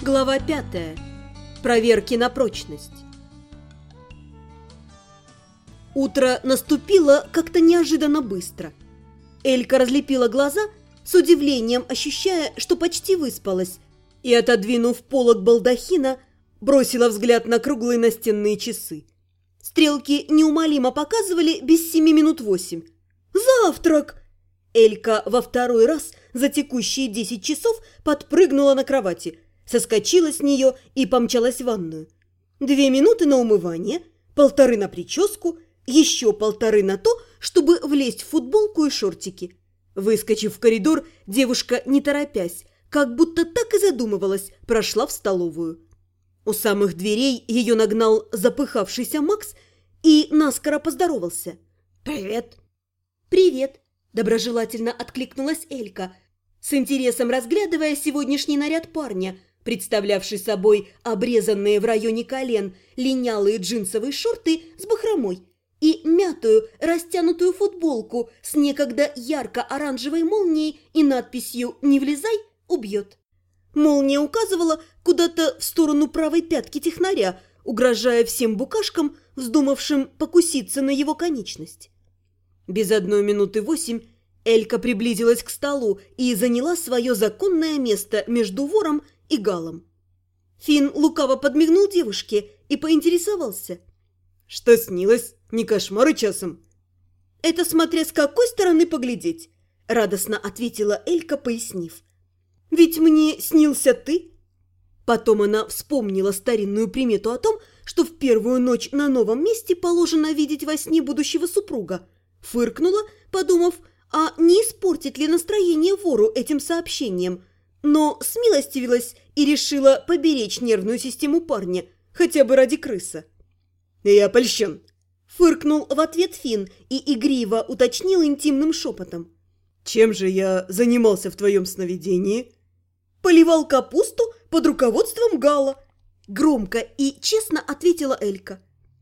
Глава 5. Проверки на прочность. Утро наступило как-то неожиданно быстро. Элька разлепила глаза, с удивлением ощущая, что почти выспалась, и, отодвинув полог балдахина, бросила взгляд на круглые настенные часы. Стрелки неумолимо показывали без 7 минут 8. «Завтрак!» Элька во второй раз за текущие 10 часов подпрыгнула на кровати, соскочила с нее и помчалась в ванную. 2 минуты на умывание, 1,5 на прическу, еще 1,5 на то, чтобы влезть в футболку и шортики. Выскочив в коридор, девушка, не торопясь, как будто так и задумывалась, прошла в столовую. У самых дверей ее нагнал запыхавшийся Макс и наскоро поздоровался. «Привет!» «Привет!» – доброжелательно откликнулась Элька, с интересом разглядывая сегодняшний наряд парня, представлявший собой обрезанные в районе колен линялые джинсовые шорты с бахромой и мятую растянутую футболку с некогда ярко-оранжевой молнией и надписью «Не влезай, убьет». Молния указывала куда-то в сторону правой пятки технаря, угрожая всем букашкам, вздумавшим покуситься на его конечность. Без 1 минуты 8 Элька приблизилась к столу и заняла свое законное место между вором и Галом. Финн лукаво подмигнул девушке и поинтересовался. «Что снилось? Не кошмары часом?» «Это смотря с какой стороны поглядеть», – радостно ответила Элька, пояснив. «Ведь мне снился ты». Потом она вспомнила старинную примету о том, что в первую ночь на новом месте положено видеть во сне будущего супруга. Фыркнула, подумав, а не испортит ли настроение вору этим сообщением, но смилостивилась и решила поберечь нервную систему парня, хотя бы ради крыса. «Я польщен», – фыркнул в ответ Финн и игриво уточнил интимным шепотом. «Чем же я занимался в твоем сновидении?» «Поливал капусту под руководством Гала», – громко и честно ответила Элька.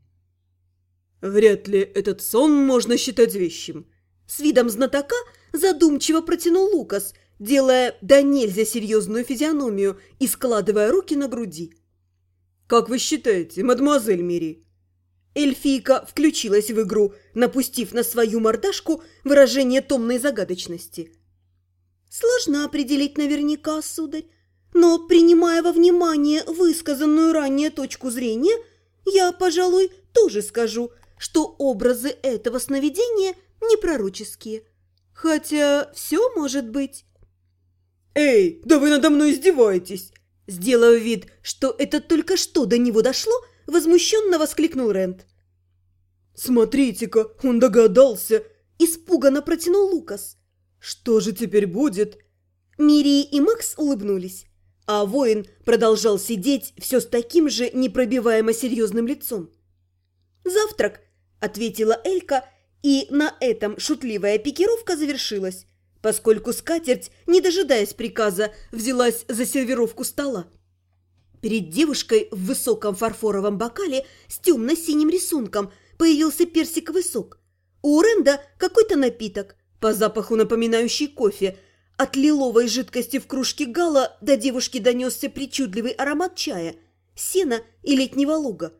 «Вряд ли этот сон можно считать вещим», – с видом знатока задумчиво протянул Лукас, делая до нельзя серьезную физиономию и складывая руки на груди. «Как вы считаете, мадемуазель Мири?» Эльфийка включилась в игру, напустив на свою мордашку выражение томной загадочности. «Сложно определить наверняка, сударь, но, принимая во внимание высказанную ранее точку зрения, я, пожалуй, тоже скажу, что образы этого сновидения не пророческие. Хотя все может быть». «Эй, да вы надо мной издеваетесь!» Сделав вид, что это только что до него дошло, возмущенно воскликнул Рент. «Смотрите-ка, он догадался!» Испуганно протянул Лукас. «Что же теперь будет?» Мири и Макс улыбнулись, а воин продолжал сидеть все с таким же непробиваемо серьезным лицом. «Завтрак!» – ответила Элька, и на этом шутливая пикировка завершилась, поскольку скатерть, не дожидаясь приказа, взялась за сервировку стола. Перед девушкой в высоком фарфоровом бокале с темно-синим рисунком появился персиковый сок. У Ренда какой-то напиток, по запаху напоминающий кофе. От лиловой жидкости в кружке Гала до девушки донесся причудливый аромат чая, сена и летнего луга.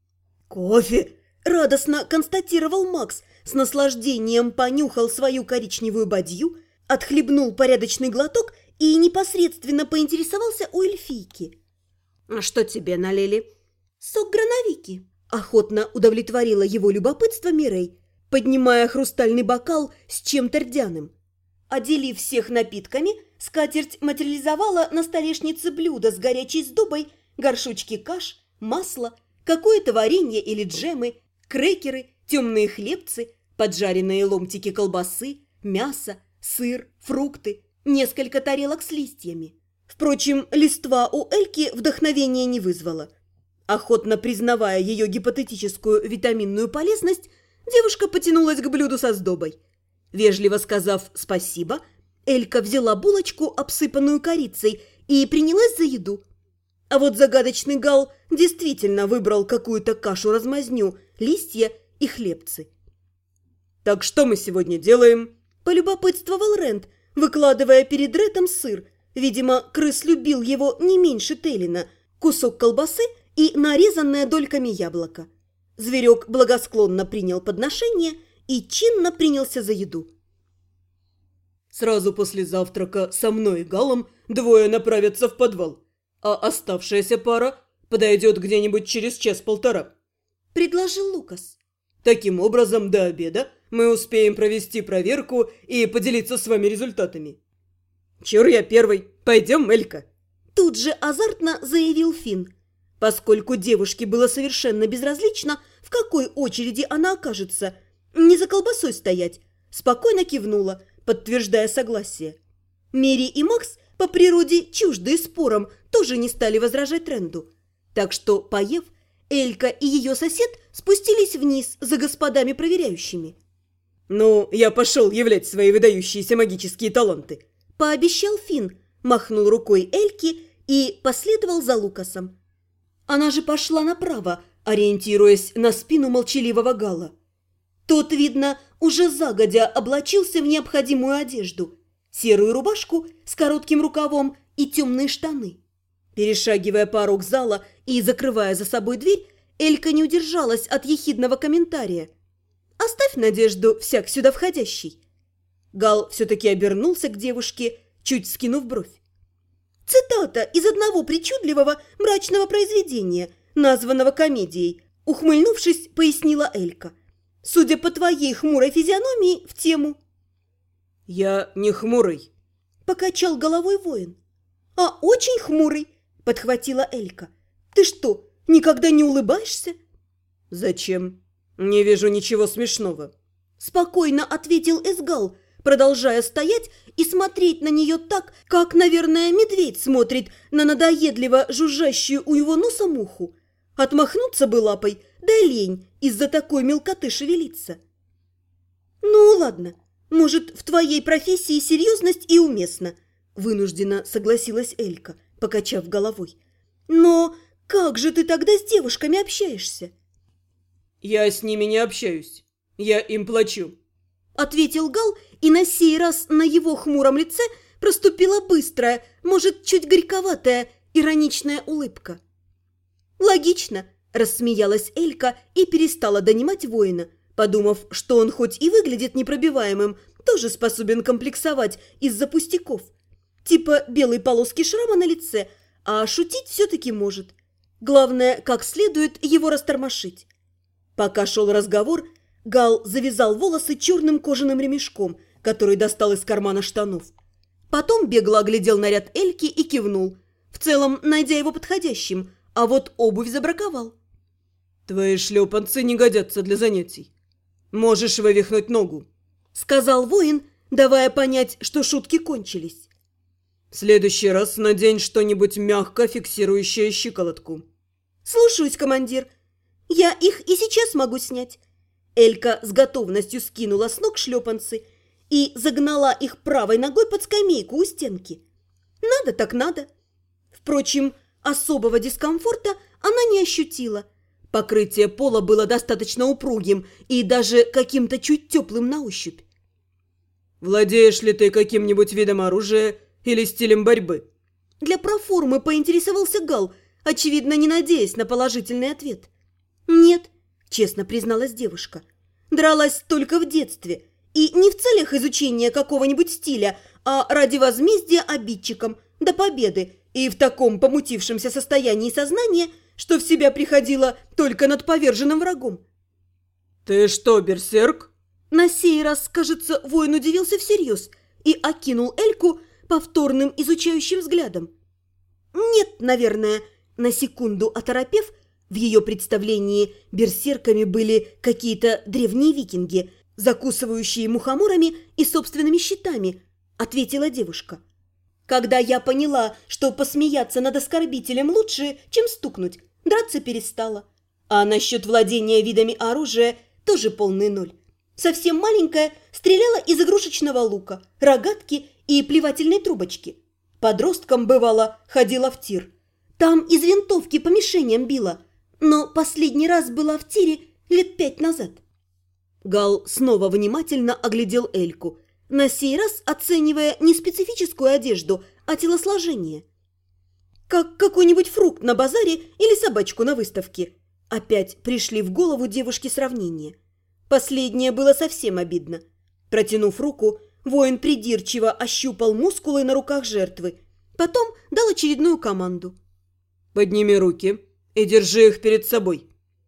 «Кофе!» – радостно констатировал Макс, с наслаждением понюхал свою коричневую бадью, отхлебнул порядочный глоток и непосредственно поинтересовался у эльфийки. «А что тебе налили?» «Сок грановики», – охотно удовлетворила его любопытство Мирей, поднимая хрустальный бокал с чем-то рдяным. Отделив всех напитками, скатерть материализовала на столешнице блюдо с горячей сдобой, горшочки каш, масло, какое-то варенье или джемы, крекеры, темные хлебцы, поджаренные ломтики колбасы, мясо, сыр, фрукты, несколько тарелок с листьями. Впрочем, листва у Эльки вдохновения не вызвала. Охотно признавая ее гипотетическую витаминную полезность, девушка потянулась к блюду со сдобой. Вежливо сказав «спасибо», Элька взяла булочку, обсыпанную корицей, и принялась за еду. А вот загадочный Гал действительно выбрал какую-то кашу-размазню, листья и хлебцы. «Так что мы сегодня делаем?» – полюбопытствовал Рент, выкладывая перед Ретом сыр, Видимо, крыс любил его не меньше Телина, кусок колбасы и нарезанное дольками яблоко. Зверек благосклонно принял подношение и чинно принялся за еду. Сразу после завтрака со мной и Галом двое направятся в подвал, а оставшаяся пара подойдет где-нибудь через час-полтора», – предложил Лукас. «Таким образом, до обеда мы успеем провести проверку и поделиться с вами результатами». «Чур я первый. Пойдем, Элька». Тут же азартно заявил Финн. Поскольку девушке было совершенно безразлично, в какой очереди она окажется, не за колбасой стоять, спокойно кивнула, подтверждая согласие. Мери и Макс, по природе чуждые спорам, тоже не стали возражать тренду. Так что, поев, Элька и ее сосед спустились вниз за господами проверяющими. «Ну, я пошел являть свои выдающиеся магические таланты», – пообещал Финн, махнул рукой Эльке и последовал за Лукасом. Она же пошла направо, ориентируясь на спину молчаливого Гала. Тот, видно, уже загодя облачился в необходимую одежду – серую рубашку с коротким рукавом и темные штаны. Перешагивая порог зала и закрывая за собой дверь, Элька не удержалась от ехидного комментария. «Оставь надежду всяк сюда входящий». Гал все-таки обернулся к девушке, чуть скинув бровь. «Цитата из одного причудливого мрачного произведения, названного комедией», ухмыльнувшись, пояснила Элька. «Судя по твоей хмурой физиономии, в тему». «Я не хмурый», – покачал головой воин. «А очень хмурый», – подхватила Элька. «Ты что, никогда не улыбаешься?» «Зачем? Не вижу ничего смешного», – спокойно ответил Эсгал, продолжая стоять и смотреть на нее так, как, наверное, медведь смотрит на надоедливо жужжащую у его носа муху. Отмахнуться бы лапой, да лень из-за такой мелкоты шевелиться. «Ну, ладно, может, в твоей профессии серьезность и уместна», – вынужденно согласилась Элька, покачав головой. «Но как же ты тогда с девушками общаешься?» «Я с ними не общаюсь. Я им плачу», – ответил Гал, и на сей раз на его хмуром лице проступила быстрая, может, чуть горьковатая, ироничная улыбка. «Логично», – рассмеялась Элька и перестала донимать воина, подумав, что он хоть и выглядит непробиваемым, тоже способен комплексовать из-за пустяков. Типа белой полоски шрама на лице, а шутить все-таки может. Главное, как следует его растормошить. Пока шел разговор, Гал завязал волосы черным кожаным ремешком, который достал из кармана штанов. Потом бегло оглядел наряд Эльки и кивнул, в целом найдя его подходящим, а вот обувь забраковал. «Твои шлепанцы не годятся для занятий. Можешь вывихнуть ногу», – сказал воин, давая понять, что шутки кончились. «В следующий раз надень что-нибудь мягко фиксирующее щиколотку». «Слушаюсь, командир. Я их и сейчас могу снять». Элька с готовностью скинула с ног шлепанцы и загнала их правой ногой под скамейку у стенки. Надо так надо. Впрочем, особого дискомфорта она не ощутила. Покрытие пола было достаточно упругим и даже каким-то чуть теплым на ощупь. «Владеешь ли ты каким-нибудь видом оружия или стилем борьбы?» Для проформы поинтересовался Гал, очевидно, не надеясь на положительный ответ. «Нет», – честно призналась девушка. «Дралась только в детстве. И не в целях изучения какого-нибудь стиля, а ради возмездия обидчикам, до победы, и в таком помутившемся состоянии сознания, что в себя приходила только над поверженным врагом». «Ты что, берсерк?» На сей раз, кажется, воин удивился всерьез и окинул Эльку повторным изучающим взглядом. «Нет, наверное», на секунду оторопев, в ее представлении берсерками были какие-то древние викинги, закусывающие мухоморами и собственными щитами, ответила девушка. Когда я поняла, что посмеяться над оскорбителем лучше, чем стукнуть, драться перестала. А насчет владения видами оружия тоже полный ноль. Совсем маленькая стреляла из игрушечного лука, рогатки и плевательной трубочки. Подростком, бывало, ходила в тир. Там из винтовки по мишеням била, но последний раз была в тире лет 5 назад. Гал снова внимательно оглядел Эльку, на сей раз оценивая не специфическую одежду, а телосложение. Как какой-нибудь фрукт на базаре или собачку на выставке. Опять пришли в голову девушке сравнения. Последнее было совсем обидно. Протянув руку, воин придирчиво ощупал мускулы на руках жертвы. Потом дал очередную команду. «Подними руки и держи их перед собой.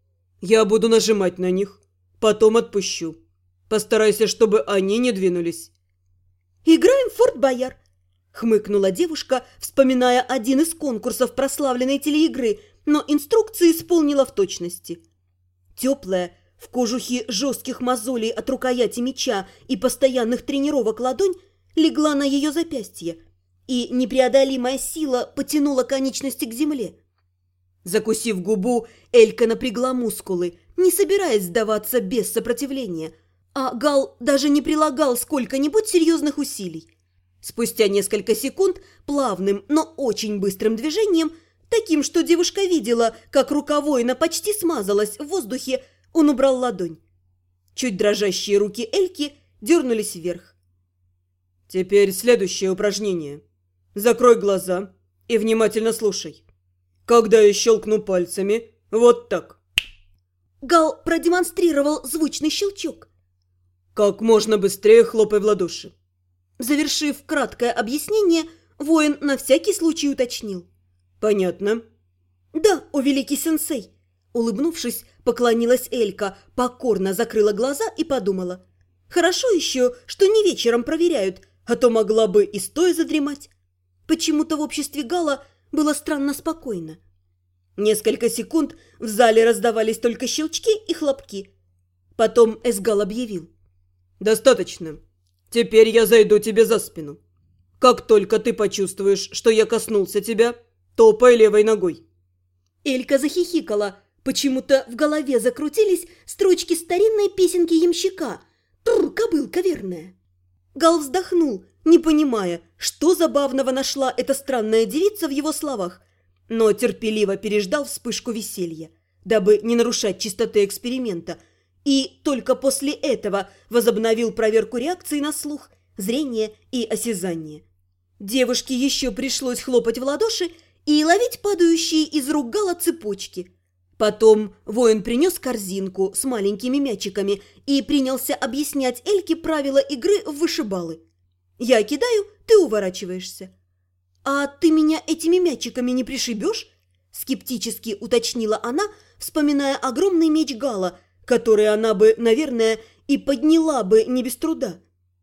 Я буду нажимать на них, потом отпущу. Постарайся, чтобы они не двинулись». «Играем в Форт Боярд», — хмыкнула девушка, вспоминая один из конкурсов прославленной телеигры, но инструкции исполнила в точности. Теплая, в кожухе жестких мозолей от рукояти меча и постоянных тренировок ладонь легла на ее запястье, и непреодолимая сила потянула конечности к земле. Закусив губу, Элька напрягла мускулы, не собираясь сдаваться без сопротивления, а Гал даже не прилагал сколько-нибудь серьезных усилий. Спустя несколько секунд плавным, но очень быстрым движением, таким, что девушка видела, как рука воина почти смазалась в воздухе, он убрал ладонь. Чуть дрожащие руки Эльки дернулись вверх. «Теперь следующее упражнение. Закрой глаза и внимательно слушай. Когда я щелкну пальцами, вот так». Гал продемонстрировал звучный щелчок. «Как можно быстрее хлопай в ладоши». Завершив краткое объяснение, воин на всякий случай уточнил. «Понятно?» «Да, о великий сенсей!» Улыбнувшись, поклонилась Элька, покорно закрыла глаза и подумала. «Хорошо еще, что не вечером проверяют, а то могла бы и стоя задремать». Почему-то в обществе Гала было странно спокойно. Несколько секунд в зале раздавались только щелчки и хлопки. Потом Эсгал объявил. «Достаточно. Теперь я зайду тебе за спину. Как только ты почувствуешь, что я коснулся тебя, топай левой ногой». Элька захихикала. Почему-то в голове закрутились строчки старинной песенки ямщика. «Тур, кобылка верная». Гал вздохнул, не понимая, что забавного нашла эта странная девица в его словах, но терпеливо переждал вспышку веселья, дабы не нарушать чистоты эксперимента, и только после этого возобновил проверку реакции на слух, зрение и осязание. Девушке еще пришлось хлопать в ладоши и ловить падающие из рук Гала цепочки. Потом воин принес корзинку с маленькими мячиками и принялся объяснять Эльке правила игры в вышибалы. «Я кидаю, ты уворачиваешься». «А ты меня этими мячиками не пришибешь?» – скептически уточнила она, вспоминая огромный меч Гала, который она бы, наверное, и подняла бы не без труда.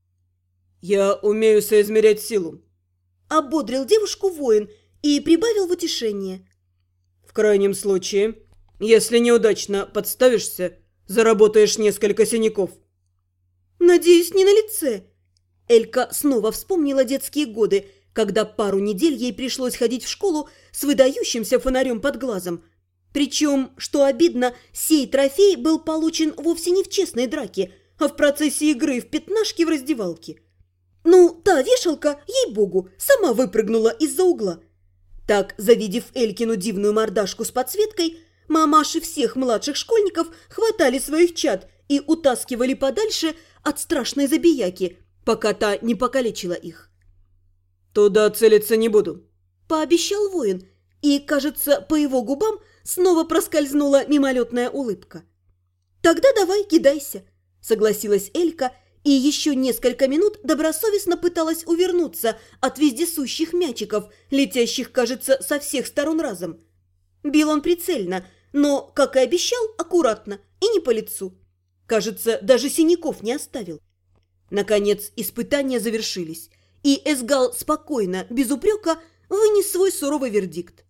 «Я умею соизмерять силу», – ободрил девушку воин и прибавил в утешение. «В крайнем случае, если неудачно подставишься, заработаешь несколько синяков». «Надеюсь, не на лице». Элька снова вспомнила детские годы, когда пару недель ей пришлось ходить в школу с выдающимся фонарем под глазом. Причем, что обидно, сей трофей был получен вовсе не в честной драке, а в процессе игры в пятнашки в раздевалке. Ну, та вешалка, ей-богу, сама выпрыгнула из-за угла. Так, завидев Элькину дивную мордашку с подсветкой, мамаши всех младших школьников хватали своих чад и утаскивали подальше от страшной забияки, пока та не покалечила их. «Туда целиться не буду», – пообещал воин, и, кажется, по его губам снова проскользнула мимолетная улыбка. «Тогда давай, кидайся», – согласилась Элька, и еще несколько минут добросовестно пыталась увернуться от вездесущих мячиков, летящих, кажется, со всех сторон разом. Бил он прицельно, но, как и обещал, аккуратно и не по лицу. Кажется, даже синяков не оставил. Наконец, испытания завершились, и Эсгал спокойно, без упрека, вынес свой суровый вердикт.